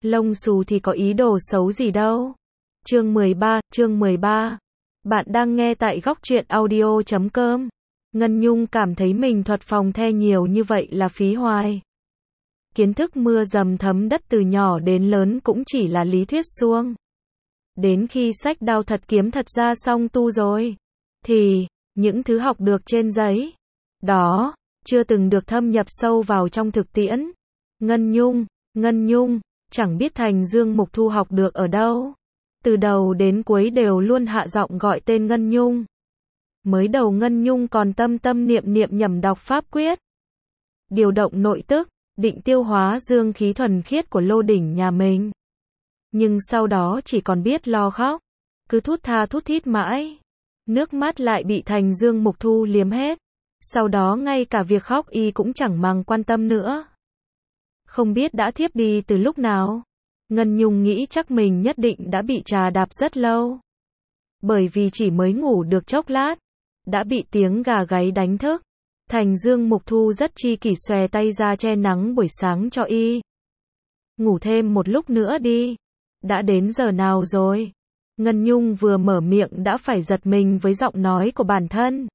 Lông xù thì có ý đồ xấu gì đâu. Chương 13. Bạn đang nghe tại góc truyện audio.com. Ngân Nhung cảm thấy mình thuật phòng the nhiều như vậy là phí hoài. Kiến thức mưa dầm thấm đất từ nhỏ đến lớn cũng chỉ là lý thuyết suông. Đến khi xách đao thật kiếm thật ra xong tu rồi, thì những thứ học được trên giấy, đó, chưa từng được thâm nhập sâu vào trong thực tiễn. Ngân Nhung, chẳng biết Thành Dương Mục Thu học được ở đâu. Từ đầu đến cuối đều luôn hạ giọng gọi tên Ngân Nhung. Mới đầu Ngân Nhung còn tâm niệm nhẩm đọc pháp quyết, điều động nội tức, định tiêu hóa dương khí thuần khiết của lô đỉnh nhà mình. Nhưng sau đó chỉ còn biết lo khóc, cứ thút thít mãi. Nước mắt lại bị Thành Dương Mục Thu liếm hết. Sau đó ngay cả việc khóc y cũng chẳng màng quan tâm nữa. Không biết đã thiếp đi từ lúc nào. Ngân Nhung nghĩ chắc mình nhất định đã bị trà đạp rất lâu. Bởi vì chỉ mới ngủ được chốc lát, đã bị tiếng gà gáy đánh thức. Thành Dương Mục Thu rất chi kỷ xòe tay ra che nắng buổi sáng cho y. Ngủ thêm một lúc nữa đi. Đã đến giờ nào rồi? Ngân Nhung vừa mở miệng đã phải giật mình với giọng nói của bản thân.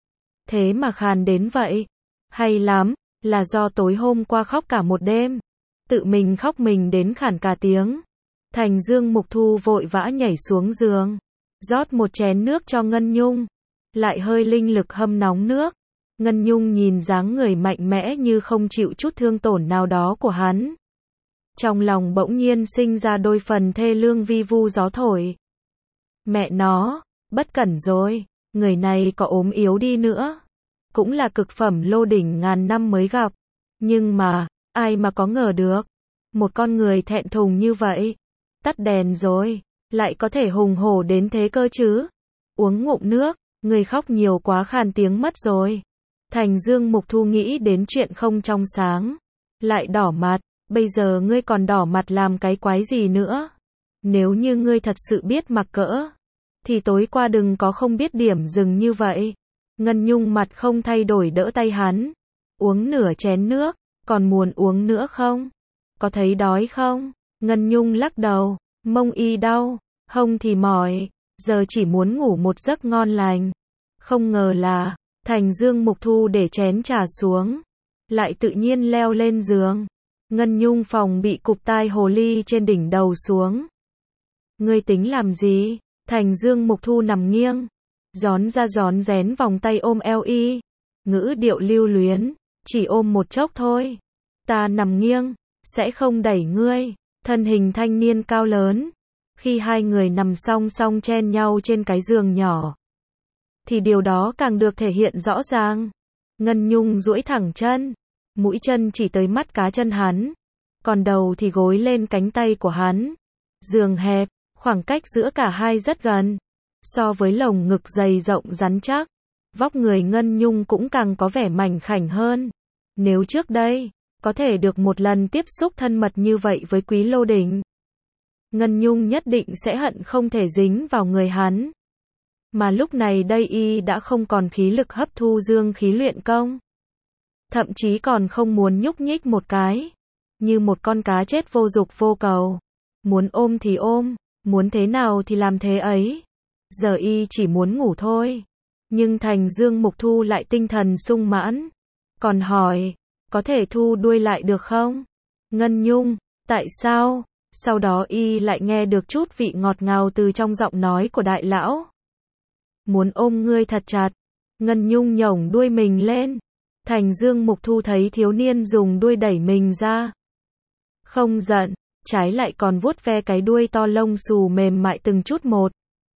Thế mà khàn đến vậy. Hay lắm, là do tối hôm qua khóc cả một đêm. Tự mình khóc mình đến khản cả tiếng. Thành Dương Mục Thu vội vã nhảy xuống giường, rót một chén nước cho Ngân Nhung, lại hơi linh lực hâm nóng nước. Ngân Nhung nhìn dáng người mạnh mẽ như không chịu chút thương tổn nào đó của hắn. Trong lòng bỗng nhiên sinh ra đôi phần thê lương vi vu gió thổi. Mẹ nó, bất cẩn rồi, người này có ốm yếu đi nữa, cũng là cực phẩm lô đỉnh ngàn năm mới gặp. Nhưng mà, ai mà có ngờ được, một con người thẹn thùng như vậy, tắt đèn rồi, lại có thể hùng hổ đến thế cơ chứ. Uống ngụm nước, người khóc nhiều quá khàn tiếng mất rồi. Thành Dương Mục Thu nghĩ đến chuyện không trong sáng, lại đỏ mặt. Bây giờ ngươi còn đỏ mặt làm cái quái gì nữa? Nếu như ngươi thật sự biết mặc cỡ, thì tối qua đừng có không biết điểm dừng như vậy. Ngân Nhung mặt không thay đổi đỡ tay hắn. Uống nửa chén nước, còn muốn uống nữa không? Có thấy đói không? Ngân Nhung lắc đầu, mông y đau, hông thì mỏi, giờ chỉ muốn ngủ một giấc ngon lành. Không ngờ là, Thành Dương Mục Thu để chén trà xuống, lại tự nhiên leo lên giường. Ngân Nhung phòng bị cụp tai hồ ly trên đỉnh đầu xuống. Ngươi tính làm gì? Thành Dương Mục Thu nằm nghiêng, rón ra rón rén vòng tay ôm eo y, ngữ điệu lưu luyến, chỉ ôm một chốc thôi. Ta nằm nghiêng, sẽ không đẩy ngươi. Thân hình thanh niên cao lớn, khi hai người nằm song song chen nhau trên cái giường nhỏ, thì điều đó càng được thể hiện rõ ràng. Ngân Nhung duỗi thẳng chân, mũi chân chỉ tới mắt cá chân hắn, còn đầu thì gối lên cánh tay của hắn. Giường hẹp, khoảng cách giữa cả hai rất gần. So với lồng ngực dày rộng rắn chắc, vóc người Ngân Nhung cũng càng có vẻ mảnh khảnh hơn. Nếu trước đây, có thể được một lần tiếp xúc thân mật như vậy với Quý Lô Đỉnh, Ngân Nhung nhất định sẽ hận không thể dính vào người hắn. Mà lúc này đây y đã không còn khí lực hấp thu dương khí luyện công. Thậm chí còn không muốn nhúc nhích một cái. Như một con cá chết vô dục vô cầu. Muốn ôm thì ôm, muốn thế nào thì làm thế ấy. Giờ y chỉ muốn ngủ thôi. Nhưng Thành Dương Mục Thu lại tinh thần sung mãn. Còn hỏi, có thể thu đuôi lại được không? Ngân Nhung, tại sao? Sau đó y lại nghe được chút vị ngọt ngào từ trong giọng nói của đại lão. Muốn ôm ngươi thật chặt. Ngân Nhung nhổng đuôi mình lên. Thành Dương Mục Thu thấy thiếu niên dùng đuôi đẩy mình ra, không giận, trái lại còn vuốt ve cái đuôi to lông xù mềm mại từng chút một,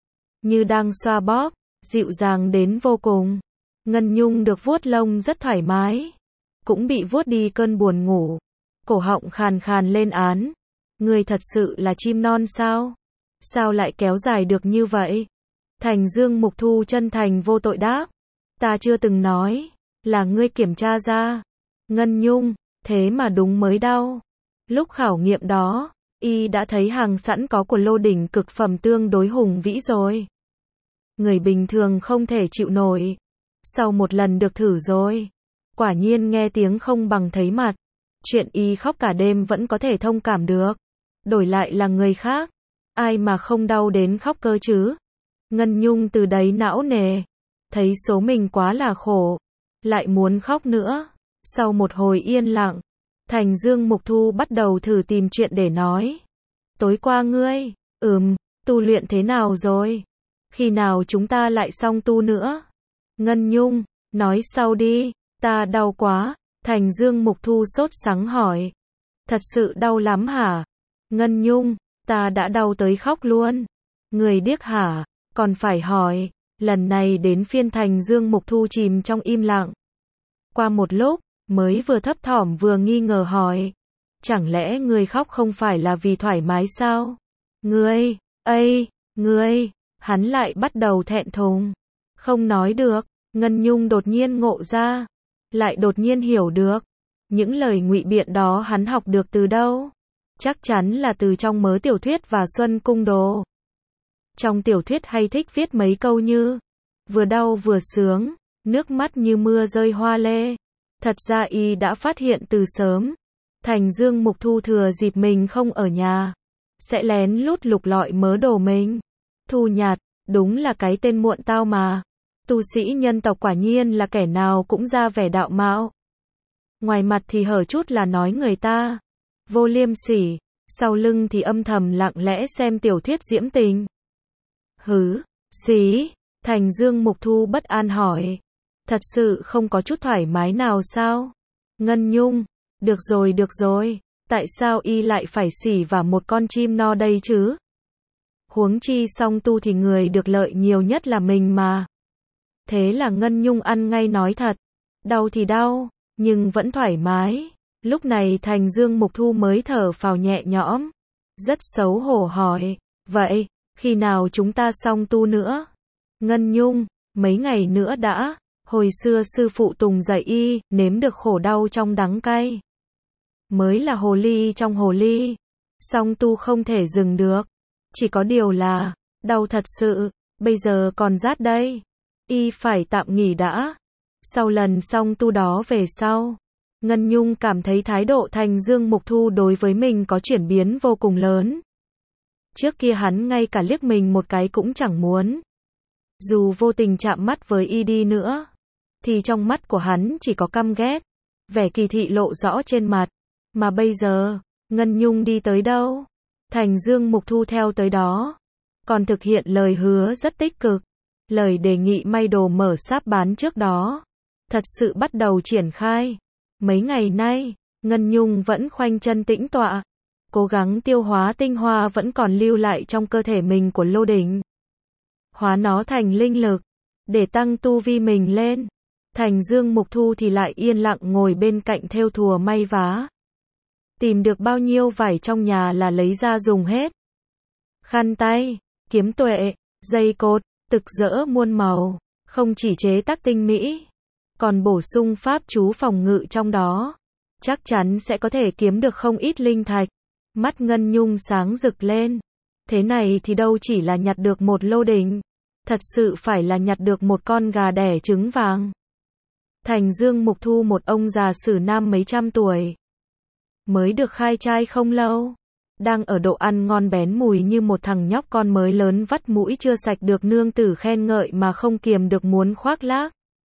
như đang xoa bóp, dịu dàng đến vô cùng. Ngân Nhung được vuốt lông rất thoải mái, cũng bị vuốt đi cơn buồn ngủ. Cổ họng khàn khàn lên án. Ngươi thật sự là chim non sao? Sao lại kéo dài được như vậy? Thành Dương Mục Thu chân thành vô tội đáp. Ta chưa từng nói là ngươi kiểm tra ra. Ngân Nhung, thế mà đúng mới đau. Lúc khảo nghiệm đó, y đã thấy hàng sẵn có của lô đỉnh cực phẩm tương đối hùng vĩ rồi. Người bình thường không thể chịu nổi. Sau một lần được thử rồi, quả nhiên nghe tiếng không bằng thấy mặt. Chuyện y khóc cả đêm vẫn có thể thông cảm được. đổi lại là người khác, ai mà không đau đến khóc cơ chứ. Ngân Nhung từ đấy não nề, thấy số mình quá là khổ, lại muốn khóc nữa. Sau một hồi yên lặng, Thành Dương Mục Thu bắt đầu thử tìm chuyện để nói. Tối qua ngươi, tu luyện thế nào rồi? Khi nào chúng ta lại xong tu nữa? Ngân Nhung, nói sau đi, ta đau quá. Thành Dương Mục Thu sốt sắng hỏi. Thật sự đau lắm hả? Ngân Nhung, ta đã đau tới khóc luôn. Người điếc hả? Còn phải hỏi. Lần này đến phiên Thành Dương Mục Thu chìm trong im lặng. Qua một lúc, mới vừa thấp thỏm vừa nghi ngờ hỏi. Chẳng lẽ ngươi khóc không phải là vì thoải mái sao? Ngươi, hắn lại bắt đầu thẹn thùng. Không nói được, Ngân Nhung đột nhiên ngộ ra. Lại đột nhiên hiểu được. Những lời ngụy biện đó hắn học được từ đâu? Chắc chắn là từ trong mớ tiểu thuyết và Xuân Cung Đồ. Trong tiểu thuyết hay thích viết mấy câu như vừa đau vừa sướng, nước mắt như mưa rơi hoa lê. Thật ra y đã phát hiện từ sớm. Thành Dương Mục Thu thừa dịp mình không ở nhà, sẽ lén lút lục lọi mớ đồ mình. Thu Nhạt, đúng là cái tên muộn tao mà. Tu sĩ nhân tộc quả nhiên là kẻ nào cũng ra vẻ đạo mạo. Ngoài mặt thì hở chút là nói người ta vô liêm sỉ, sau lưng thì âm thầm lặng lẽ xem tiểu thuyết diễm tình. Xí, Thành Dương Mục Thu bất an hỏi. Thật sự không có chút thoải mái nào sao? Ngân Nhung, được rồi, tại sao y lại phải xỉ vào một con chim no đây chứ? Huống chi song tu thì người được lợi nhiều nhất là mình mà. Thế là Ngân Nhung ăn ngay nói thật. Đau thì đau, nhưng vẫn thoải mái. Lúc này Thành Dương Mục Thu mới thở phào nhẹ nhõm. Rất xấu hổ hỏi. Vậy, khi nào chúng ta xong tu nữa? Ngân Nhung, mấy ngày nữa đã. Hồi xưa sư phụ Tùng dạy y, nếm được khổ đau trong đắng cay. Mới là hồ ly trong hồ ly. Song tu không thể dừng được. Chỉ có điều là, đau thật sự, bây giờ còn rát đây. Y phải tạm nghỉ đã. Sau lần song tu đó về sau, Ngân Nhung cảm thấy thái độ Thành Dương Mục Thu đối với mình có chuyển biến vô cùng lớn. Trước kia hắn ngay cả liếc mình một cái cũng chẳng muốn. Dù vô tình chạm mắt với y đi nữa, thì trong mắt của hắn chỉ có căm ghét, vẻ kỳ thị lộ rõ trên mặt. Mà bây giờ, Ngân Nhung đi tới đâu, Thành Dương Mục Thu theo tới đó. Còn thực hiện lời hứa rất tích cực. Lời đề nghị may đồ mở sáp bán trước đó, thật sự bắt đầu triển khai. Mấy ngày nay, Ngân Nhung vẫn khoanh chân tĩnh tọa, cố gắng tiêu hóa tinh hoa vẫn còn lưu lại trong cơ thể mình của Lô Đỉnh. Hóa nó thành linh lực, để tăng tu vi mình lên. Thành Dương Mục Thu thì lại yên lặng ngồi bên cạnh thêu thùa may vá. Tìm được bao nhiêu vải trong nhà là lấy ra dùng hết. Khăn tay, kiếm tuệ, dây cột, rực rỡ muôn màu, không chỉ chế tác tinh mỹ, còn bổ sung pháp chú phòng ngự trong đó. Chắc chắn sẽ có thể kiếm được không ít linh thạch. Mắt Ngân Nhung sáng rực lên. Thế này thì đâu chỉ là nhặt được một Lô Đỉnh, thật sự phải là nhặt được một con gà đẻ trứng vàng. Thành Dương Mục Thu một ông già sử nam mấy trăm tuổi, mới được khai trai không lâu, đang ở độ ăn ngon bén mùi như một thằng nhóc con mới lớn vắt mũi chưa sạch được nương tử khen ngợi mà không kiềm được muốn khoác lác.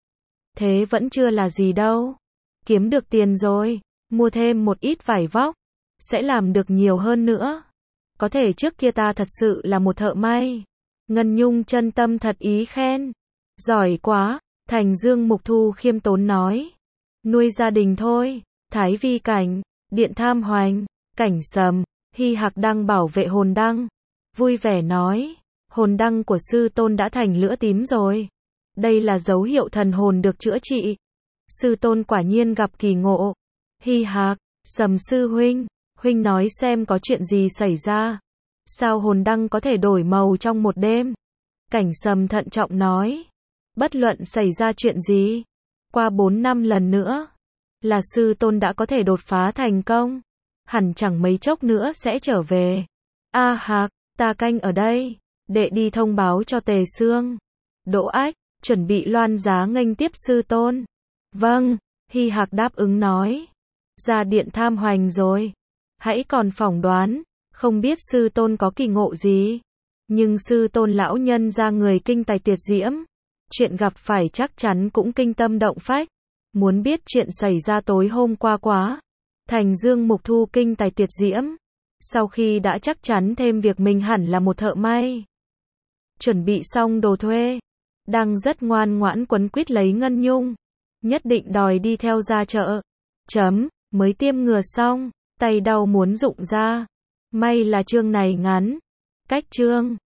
Thế vẫn chưa là gì đâu. Kiếm được tiền rồi, mua thêm một ít vải vóc, sẽ làm được nhiều hơn nữa. Có thể trước kia ta thật sự là một thợ may. Ngân Nhung chân tâm thật ý khen. Giỏi quá, Thành Dương Mục Thu khiêm tốn nói. Nuôi gia đình thôi. Thái Vi Cảnh, Điện Tham Hoành, Cảnh Sầm, Hy Hạc đang bảo vệ hồn đăng. Vui vẻ nói, hồn đăng của sư tôn đã thành lửa tím rồi. Đây là dấu hiệu thần hồn được chữa trị. Sư tôn quả nhiên gặp kỳ ngộ. Hy Hạc, Sầm sư huynh nói xem có chuyện gì xảy ra. Sao hồn đăng có thể đổi màu trong một đêm? Cảnh Sầm thận trọng nói, bất luận xảy ra chuyện gì, qua 4 năm lần nữa, là sư tôn đã có thể đột phá thành công. Hẳn chẳng mấy chốc nữa sẽ trở về. A Hạc, ta canh ở đây, đệ đi thông báo cho Tề Xương. Đỗ Ách, chuẩn bị loan giá nghênh tiếp sư tôn. Vâng, Hy Hạc đáp ứng nói. Ra Điện Tham Hoành rồi. Hãy còn phỏng đoán, Không biết sư tôn có kỳ ngộ gì, nhưng sư tôn lão nhân ra người kinh tài tuyệt diễm. Chuyện gặp phải chắc chắn cũng kinh tâm động phách. Muốn biết chuyện xảy ra tối hôm qua quá. Thành Dương Mục Thu kinh tài tuyệt diễm. Sau khi đã chắc chắn thêm việc mình hẳn là một thợ may. Chuẩn bị xong đồ thuê. Đang rất ngoan ngoãn quấn quýt lấy Ngân Nhung. Nhất định đòi đi theo ra chợ. Mới tiêm ngừa xong. Tay đau muốn rụng ra. May là chương này ngắn. Cách chương